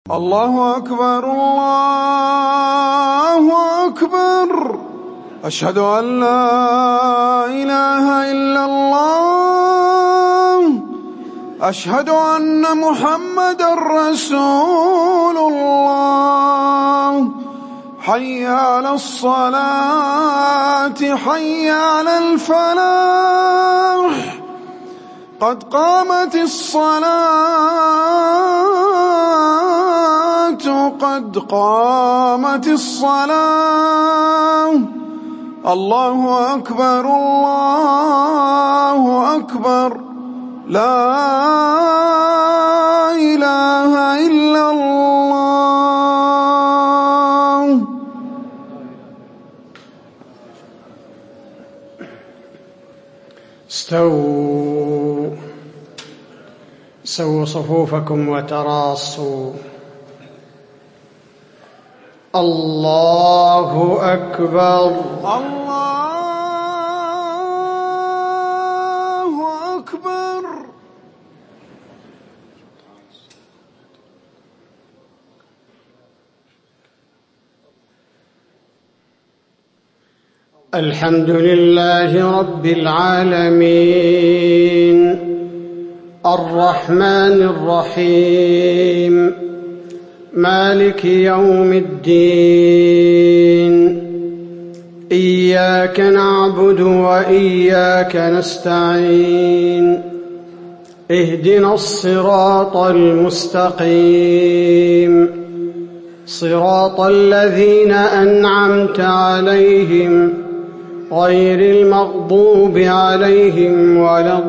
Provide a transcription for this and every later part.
الله أكبر الله أكبر. أشهد أن لا إله إلا الله. أشهد أن محمدًا رسول الله. حي على الصلاة حي على الفلاح. قد قامت الصلاة قد قامت الصلاة. الله أكبر الله أكبر. لا إله إلا الله. سووا صفوفكم وتراصوا. الله أكبر الله أكبر. الحمد لله رب العالمين الرحمن الرحيم مالك يوم الدين. إياك نعبد وإياك نستعين. اهدنا الصراط المستقيم صراط الذين أنعمت عليهم غير المغضوب عليهم ولا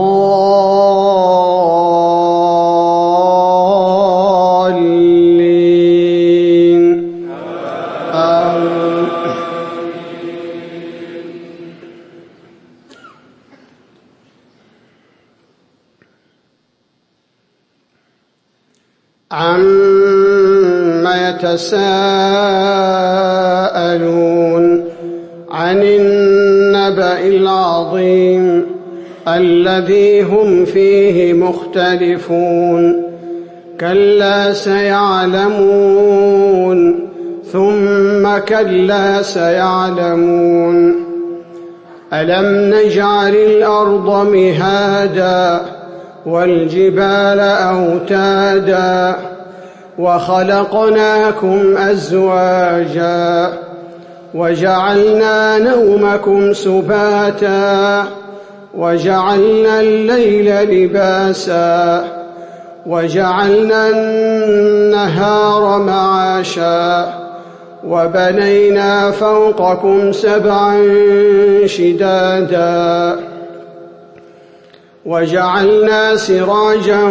الضالين. عما يتساءلون عن النبأ العظيم الذي هم فيه مختلفون. كلا سيعلمون ثم كلا سيعلمون. ألم نجعل الأرض مهادا والجبال أوتادا وخلقناكم أزواجا وجعلنا نومكم سباتا وجعلنا الليل لباسا وجعلنا النهار معاشا وبنينا فوقكم سبعا شدادا وجعلنا سراجا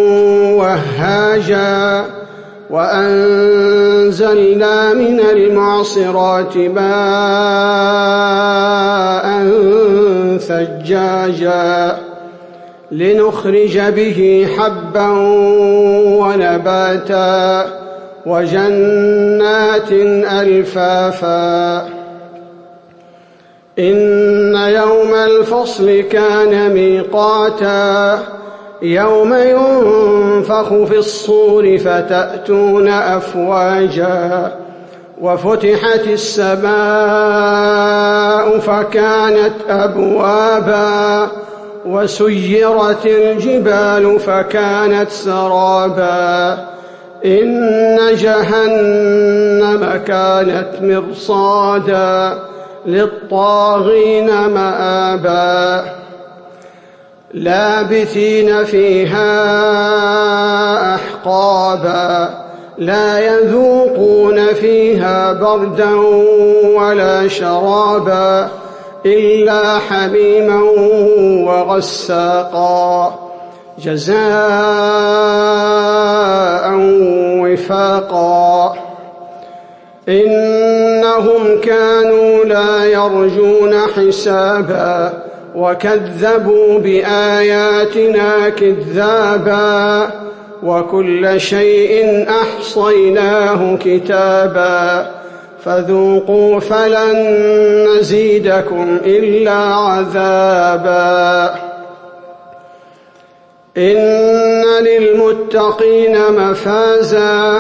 وهاجا وأنزلنا من المعصرات ماء ثجاجا لنخرج به حبا ونباتا وجنات ألفافا. إن يوم الفصل كان ميقاتا يوم ينفخ في الصور فتأتون أفواجا وفتحت السماء فكانت أبوابا وسيرت الجبال فكانت سرابا. إن جهنم كانت مرصادا للطاغين مآبا لابثين فيها أحقابا لا يذوقون فيها بردا ولا شرابا إلا حميما وغساقا جزاء وفاقا. إنهم كانوا لا يرجون حسابا وكذبوا بآياتنا كذابا وكل شيء أحصيناه كتابا فذوقوا فلن نزيدكم إلا عذابا. إن للمتقين مفازا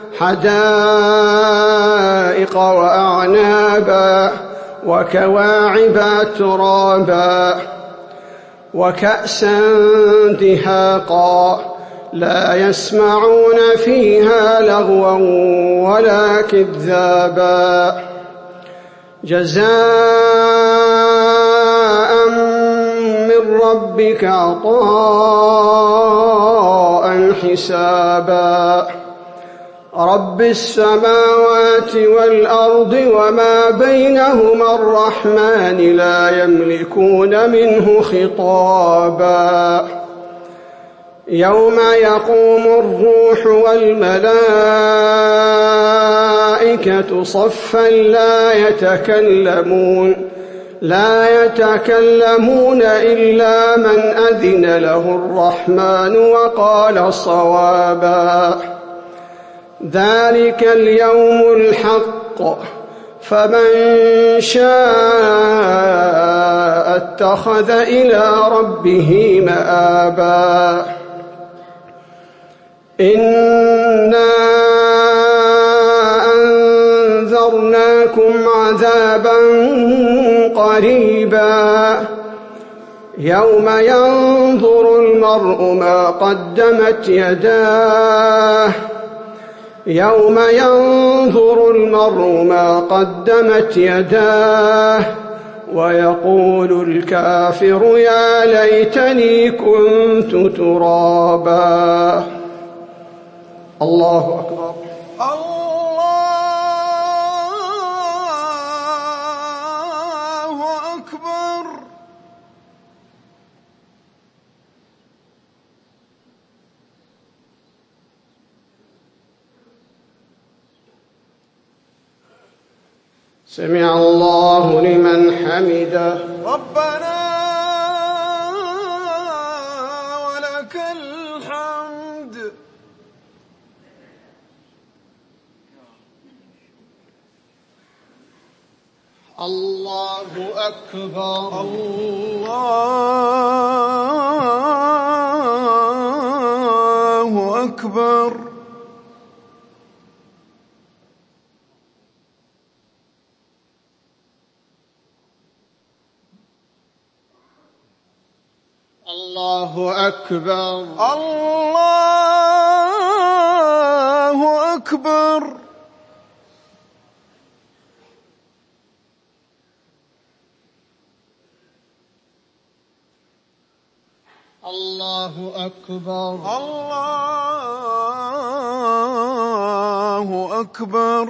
حدائق وأعنابا وكواعب ترابا وكأسا دهاقا لا يسمعون فيها لغوا ولا كذابا جزاء من ربك عطاء حسابا رب السماوات والأرض وما بينهما الرحمن لا يملكون منه خطابا يوم يقوم الروح والملائكة صفا لا يتكلمون إلا من أذن له الرحمن وقال صوابا ذلك اليوم الحق فمن شاء اتخذ إلى ربه مآبا إنا أنذرناكم عذابا قريبا يوم ينظر المرء ما قدمت يداه ويقول الكافر يا ليتني كنت ترابا الله أكبر الله أكبر سمع الله لمن حمده ربنا ولك الحمد الله أكبر الله أكبر الله أكبر الله أكبر الله أكبر الله أكبر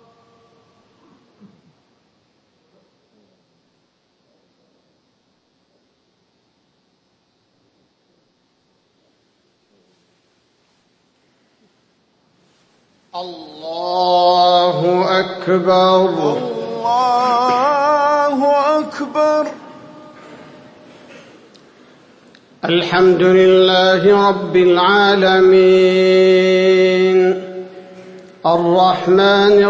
الله أكبر الله أكبر الحمد لله رب العالمين الرحمن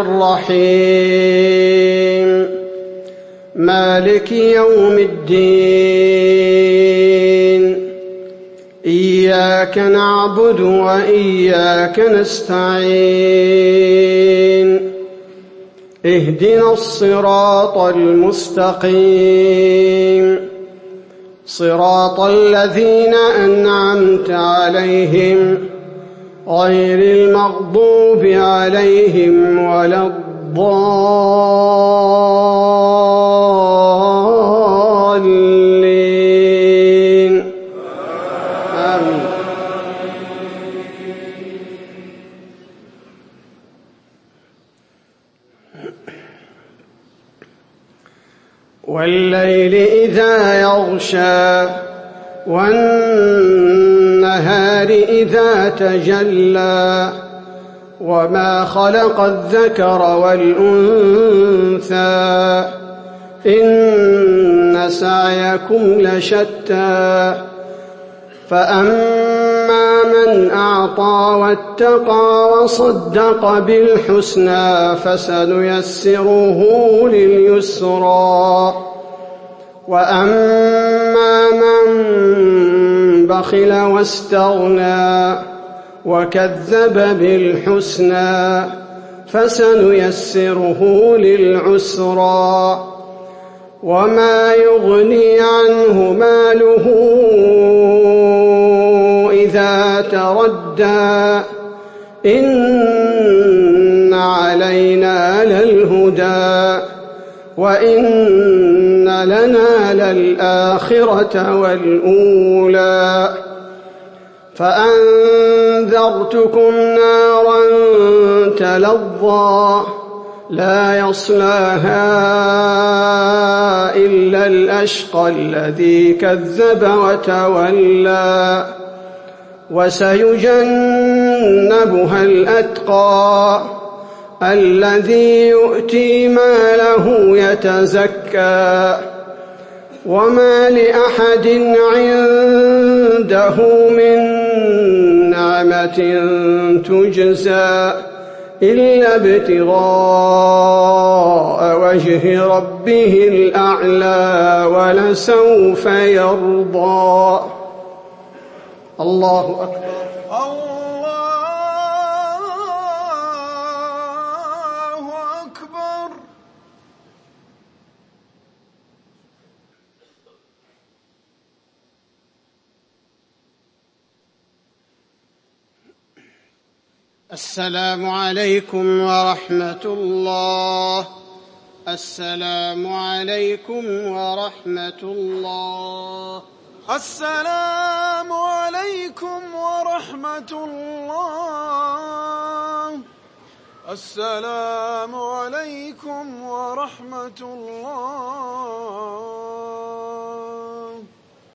الرحيم مالك يوم الدين إياك نعبد وإياك نستعين اهدنا الصراط المستقيم صراط الذين أنعمت عليهم غير المغضوب عليهم ولا الضالين آمين والليل إذا يغشى والنهار إذا تجلى وما خلق الذكر والأنثى إن سعيكم لشتى فأما من أعطى واتقى وصدق بالحسنى فسنيسره لليسرى وأما من بخل واستغنى وكذب بالحسنى فسنيسره للعسرى وما يغني عنه ماله إذا تردى إن علينا للهدى وإن لنا للآخرة والأولى فأنذرتكم نارا تلظى لا يصلاها إلا الأشقى الذي كذب وتولى وسيجنبها الأتقى الذي يؤتي ماله يتزكى وما لأحد عنده من نعمة تجزى إلا ابتغاء وجه ربه الأعلى ولسوف يرضى. الله أكبر. الله أكبر. السلام عليكم ورحمة الله. السلام عليكم ورحمة الله. السلام عليكم ورحمة الله. السلام عليكم ورحمة الله.